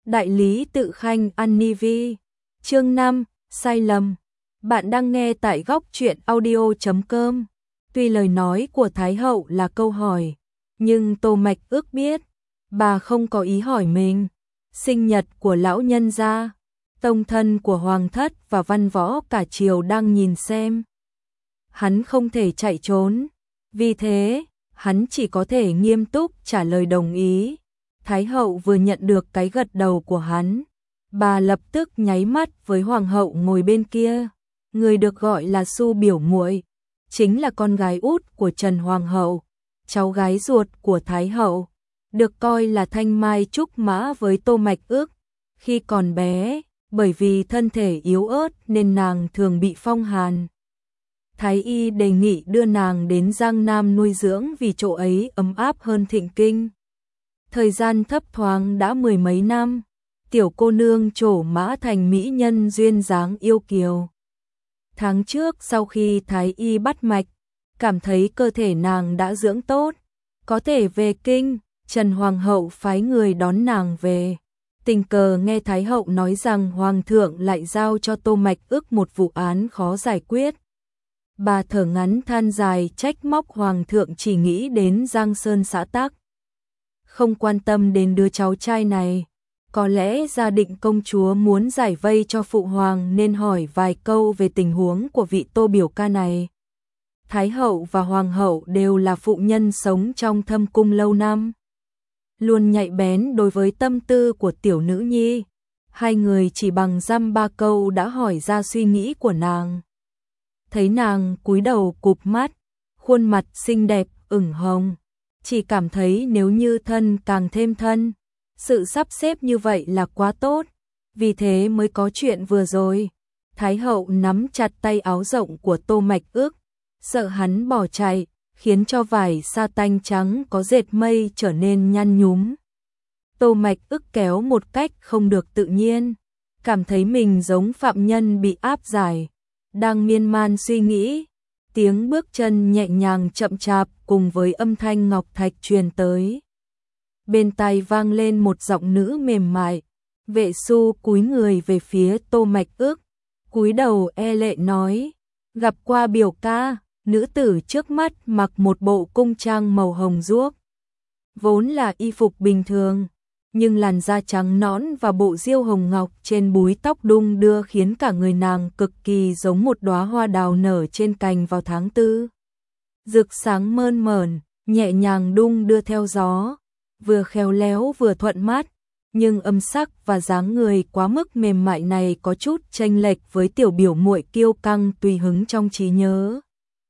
Đại lý tự khanh Anivi. Chương 5, sai lầm. Bạn đang nghe tại góc truyện audio.com. Tuy lời nói của Thái hậu là câu hỏi, nhưng Tô Mạch ước biết, bà không có ý hỏi mình. Sinh nhật của lão nhân gia, tông thân của hoàng thất và văn võ cả triều đang nhìn xem. Hắn không thể chạy trốn, vì thế, hắn chỉ có thể nghiêm túc trả lời đồng ý. Thái hậu vừa nhận được cái gật đầu của hắn, bà lập tức nháy mắt với hoàng hậu ngồi bên kia. Người được gọi là Su biểu muội, chính là con gái út của Trần Hoàng hậu, cháu gái ruột của Thái hậu, được coi là thanh mai trúc mã với Tô Mạch ước. Khi còn bé, bởi vì thân thể yếu ớt nên nàng thường bị phong hàn. Thái y đề nghị đưa nàng đến Giang Nam nuôi dưỡng vì chỗ ấy ấm áp hơn Thịnh Kinh. Thời gian thấp thoáng đã mười mấy năm, tiểu cô nương trổ mã thành mỹ nhân duyên dáng yêu kiều. Tháng trước sau khi Thái y bắt mạch, cảm thấy cơ thể nàng đã dưỡng tốt, có thể về kinh, Trần Hoàng hậu phái người đón nàng về. Tình cờ nghe Thái hậu nói rằng Hoàng thượng lại giao cho Tô Mạch ước một vụ án khó giải quyết. Bà thở ngắn than dài trách móc Hoàng thượng chỉ nghĩ đến Giang Sơn xã tắc, không quan tâm đến đứa cháu trai này. Có lẽ gia định công chúa muốn giải vây cho phụ hoàng nên hỏi vài câu về tình huống của vị Tô biểu ca này. Thái hậu và hoàng hậu đều là phụ nhân sống trong thâm cung lâu năm, luôn nhạy bén đối với tâm tư của tiểu nữ nhi. Hai người chỉ bằng dăm ba câu đã hỏi ra suy nghĩ của nàng. Thấy nàng cúi đầu cụp mắt, khuôn mặt xinh đẹp ửng hồng, chỉ cảm thấy nếu như thân càng thêm thân. Sự sắp xếp như vậy là quá tốt, vì thế mới có chuyện vừa rồi. Thái hậu nắm chặt tay áo rộng của Tô Mạch ước, sợ hắn bỏ chạy, khiến cho vải sa tanh trắng có dệt mây trở nên nhăn nhúm. Tô Mạch ước kéo một cách không được tự nhiên, cảm thấy mình giống phạm nhân bị áp giải, đang miên man suy nghĩ. Tiếng bước chân nhẹ nhàng chậm chạp cùng với âm thanh ngọc thạch truyền tới. Bên tai vang lên một giọng nữ mềm mại. Vệ Su cúi người về phía Tô Mạch ước, cúi đầu e lệ nói: gặp qua biểu ca. Nữ tử trước mắt mặc một bộ cung trang màu hồng ruốc, vốn là y phục bình thường, nhưng làn da trắng nõn và bộ diêu hồng ngọc trên búi tóc đung đưa khiến cả người nàng cực kỳ giống một đóa hoa đào nở trên cành vào tháng tư. Rực sáng mơn mởn, nhẹ nhàng đung đưa theo gió, vừa khéo léo vừa thuận mắt, nhưng âm sắc và dáng người quá mức mềm mại này có chút chênh lệch với tiểu biểu muội kiêu căng tùy hứng trong trí nhớ.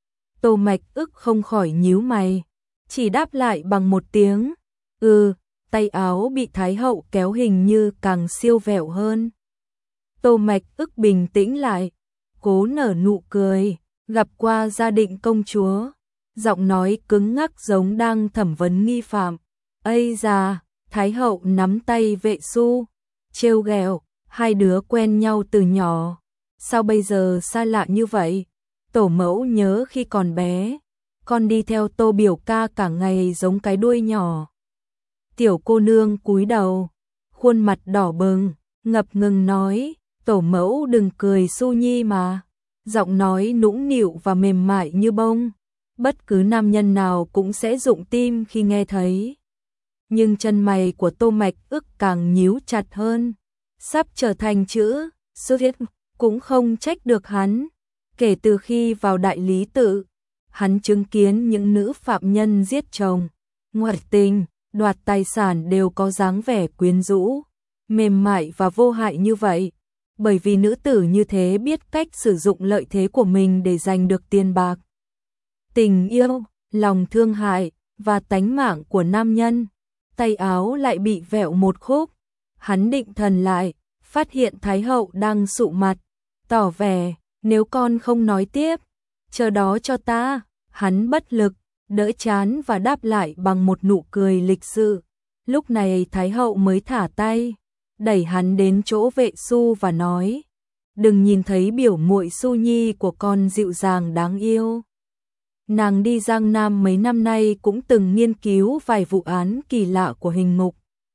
Tô Mạch ước không khỏi nhíu mày, chỉ đáp lại bằng một tiếng tay áo bị Thái hậu kéo hình như càng siêu vẹo hơn. Tô Mạch ước bình tĩnh lại, cố nở nụ cười. Gặp qua gia định công chúa. Giọng nói cứng ngắc giống đang thẩm vấn nghi phạm. Ây da, Thái hậu nắm tay Vệ Su, trêu ghẹo, hai đứa quen nhau từ nhỏ, sao bây giờ xa lạ như vậy? Tổ mẫu nhớ khi còn bé, con đi theo Tô biểu ca cả ngày giống cái đuôi nhỏ. Tiểu cô nương cúi đầu, khuôn mặt đỏ bừng, ngập ngừng nói: tổ mẫu đừng cười Su nhi mà. Giọng nói nũng nịu và mềm mại như bông, bất cứ nam nhân nào cũng sẽ rụng tim khi nghe thấy. Nhưng chân mày của Tô Mạch ước càng nhíu chặt hơn, sắp trở thành chữ xuất hiện. Cũng không trách được hắn, kể từ khi vào đại lý tự, hắn chứng kiến những nữ phạm nhân giết chồng, ngoại tình, đoạt tài sản đều có dáng vẻ quyến rũ, mềm mại và vô hại như vậy, bởi vì nữ tử như thế biết cách sử dụng lợi thế của mình để giành được tiền bạc, tình yêu, lòng thương hại và tánh mạng của nam nhân. Tay áo lại bị vẹo một khúc, hắn định thần lại, phát hiện Thái hậu đang sụ mặt, tỏ vẻ nếu con không nói tiếp, chờ đó cho ta. Hắn bất lực, đỡ chán và đáp lại bằng một nụ cười lịch sự. Lúc này Thái hậu mới thả tay, đẩy hắn đến chỗ Vệ Su và nói: đừng nhìn thấy biểu muội Su nhi của con dịu dàng đáng yêu. Nàng đi Giang Nam mấy năm nay cũng từng nghiên cứu vài vụ án kỳ lạ của hình ngục.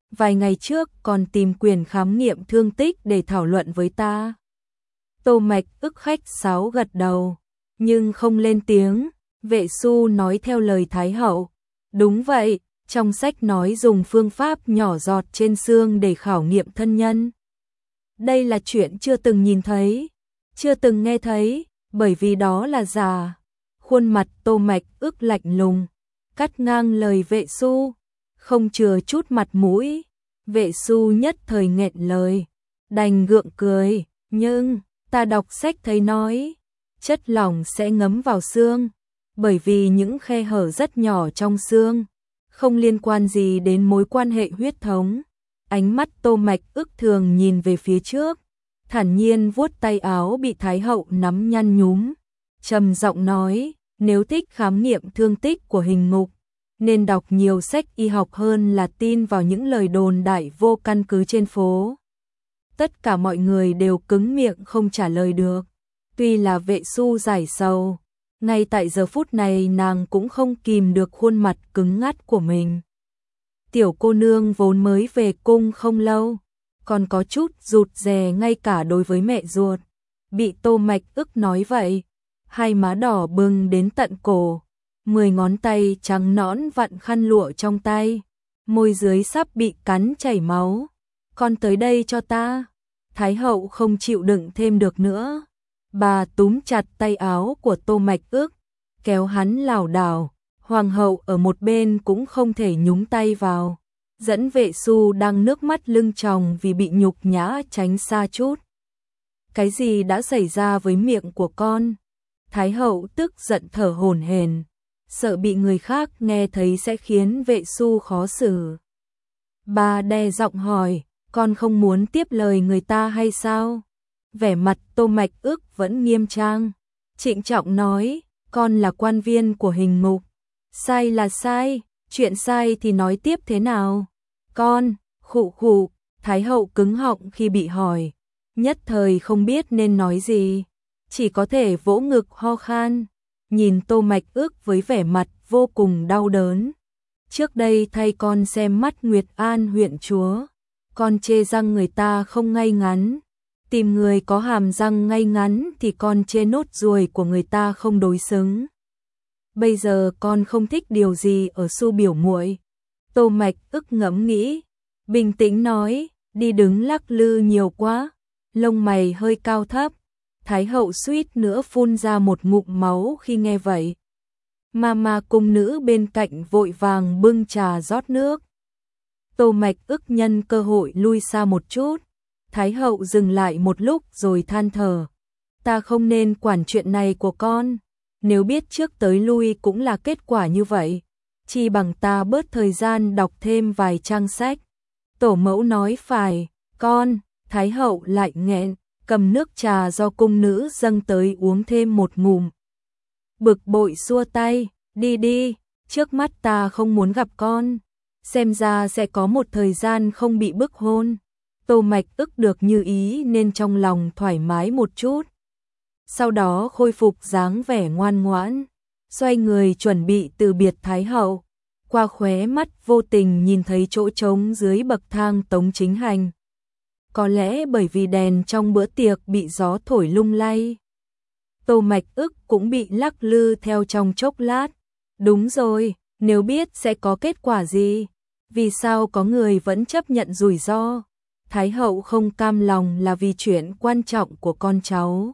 vài ngày trước còn tìm quyền khám nghiệm thương tích để thảo luận với ta. Tô Mạch ức khách sáo gật đầu, nhưng không lên tiếng. Vệ Xu nói theo lời Thái hậu. Đúng vậy, trong sách nói dùng phương pháp nhỏ giọt trên xương để khảo nghiệm thân nhân. Đây là chuyện chưa từng nhìn thấy, chưa từng nghe thấy, bởi vì đó là giả. Khuôn mặt Tô Mạch ức lạnh lùng, cắt ngang lời Vệ Xu, không chừa chút mặt mũi. Vệ Xu nhất thời nghẹn lời, đành gượng cười, nhưng ta đọc sách thấy nói, chất lỏng sẽ ngấm vào xương, bởi vì những khe hở rất nhỏ trong xương, không liên quan gì đến mối quan hệ huyết thống. Ánh mắt Tô Mạch ức thường nhìn về phía trước, thản nhiên vuốt tay áo bị Thái hậu nắm nhăn nhúm, trầm giọng nói, nếu thích khám nghiệm thương tích của hình ngục, nên đọc nhiều sách y học hơn là tin vào những lời đồn đại vô căn cứ trên phố. Tất cả mọi người đều cứng miệng không trả lời được. Tuy là Vệ Xu giải sầu, ngay tại giờ phút này nàng cũng không kìm được khuôn mặt cứng ngắt của mình. Tiểu cô nương vốn mới về cung không lâu, còn có chút rụt rè ngay cả đối với mẹ ruột. Bị Tô Mạch ức nói vậy, hai má đỏ bừng đến tận cổ, 10 ngón tay trắng nõn vặn khăn lụa trong tay, môi dưới sắp bị cắn chảy máu. Con tới đây cho ta. Thái hậu không chịu đựng thêm được nữa. Bà túm chặt tay áo của Tô Mạch ức, kéo hắn lảo đảo. Hoàng hậu ở một bên cũng không thể nhúng tay vào, dẫn Vệ Xu đang nước mắt lưng tròng vì bị nhục nhã tránh xa chút. Cái gì đã xảy ra với miệng của con? Thái hậu tức giận thở hổn hển, sợ bị người khác nghe thấy sẽ khiến Vệ Xu khó xử. Bà đè giọng hỏi, con không muốn tiếp lời người ta hay sao? Vẻ mặt Tô Mạch ức vẫn nghiêm trang, trịnh trọng nói, con là quan viên của hình ngục. Sai là sai, chuyện sai thì nói tiếp thế nào? Con, khụ khụ, Thái hậu cứng họng khi bị hỏi, nhất thời không biết nên nói gì, chỉ có thể vỗ ngực ho khan, nhìn Tô Mạch ức với vẻ mặt vô cùng đau đớn. Trước đây thay con xem mắt Nguyệt An huyện chúa, con chê răng người ta không ngay ngắn, tìm người có hàm răng ngay ngắn thì con chê nốt ruồi của người ta không đối xứng. Bây giờ con không thích điều gì ở Xu biểu muội. Tô Mạch ức ngẫm nghĩ, bình tĩnh nói, đi đứng lắc lư nhiều quá, lông mày hơi cao thấp. Thái hậu suýt nữa phun ra một ngụm máu khi nghe vậy. Mama cung nữ bên cạnh vội vàng bưng trà rót nước. Tô Mạch ức nhân cơ hội lui xa một chút. Thái hậu dừng lại một lúc rồi than thở, ta không nên quản chuyện này của con. Nếu biết trước tới lui cũng là kết quả như vậy, chi bằng ta bớt thời gian đọc thêm vài trang sách. Tổ mẫu nói phải, con. Thái hậu lại nghẹn, cầm nước trà do cung nữ dâng tới uống thêm một ngụm. Bực bội xua tay, đi đi, trước mắt ta không muốn gặp con. Xem ra sẽ có một thời gian không bị bức hôn. Tô Mạch ức được như ý nên trong lòng thoải mái một chút. Sau đó khôi phục dáng vẻ ngoan ngoãn, xoay người chuẩn bị từ biệt Thái hậu, qua khóe mắt vô tình nhìn thấy chỗ trống dưới bậc thang Tống Chính Hành. Có lẽ bởi vì đèn trong bữa tiệc bị gió thổi lung lay, Tô Mạch ức cũng bị lắc lư theo trong chốc lát. Đúng rồi, nếu biết sẽ có kết quả gì, vì sao có người vẫn chấp nhận rủi ro? Thái hậu không cam lòng là vì chuyện quan trọng của con cháu.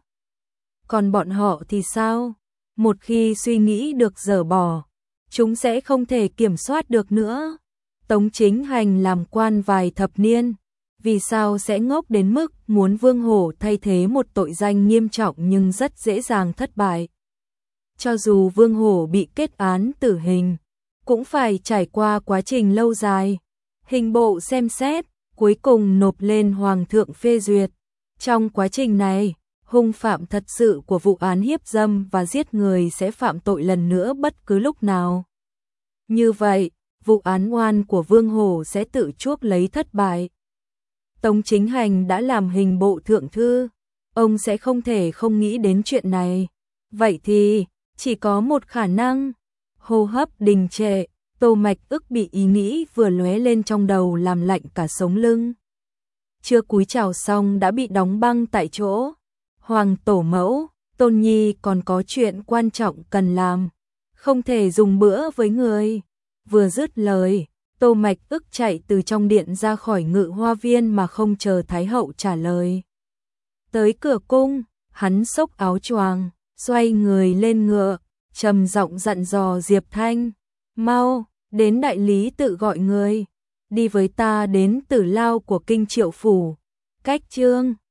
Còn bọn họ thì sao? Một khi suy nghĩ được dỡ bỏ, chúng sẽ không thể kiểm soát được nữa. Tống Chính Hành làm quan vài thập niên, vì sao sẽ ngốc đến mức muốn Vương Hổ thay thế một tội danh nghiêm trọng nhưng rất dễ dàng thất bại. Cho dù Vương Hổ bị kết án tử hình, cũng phải trải qua quá trình lâu dài, hình bộ xem xét, cuối cùng nộp lên Hoàng thượng phê duyệt. Trong quá trình này, hung phạm thật sự của vụ án hiếp dâm và giết người sẽ phạm tội lần nữa bất cứ lúc nào. Như vậy, vụ án oan của Vương Hổ sẽ tự chuốc lấy thất bại. Tống Chính Hành đã làm hình bộ thượng thư, ông sẽ không thể không nghĩ đến chuyện này. Vậy thì, chỉ có một khả năng, hô hấp đình trệ, Tô Mạch ức bị ý nghĩ vừa lóe lên trong đầu làm lạnh cả sống lưng. Chưa cúi chào xong đã bị đóng băng tại chỗ. Hoàng tổ mẫu, Tôn Nhi còn có chuyện quan trọng cần làm, không thể dùng bữa với người. Vừa dứt lời, Tô Mạch ức chạy từ trong điện ra khỏi Ngự Hoa Viên mà không chờ Thái hậu trả lời. Tới cửa cung, hắn xốc áo choàng, xoay người lên ngựa, trầm giọng dặn dò Diệp Thanh, mau, đến đại lý tự gọi người, đi với ta đến Tử Lao của Kinh Triệu Phủ, cách Chương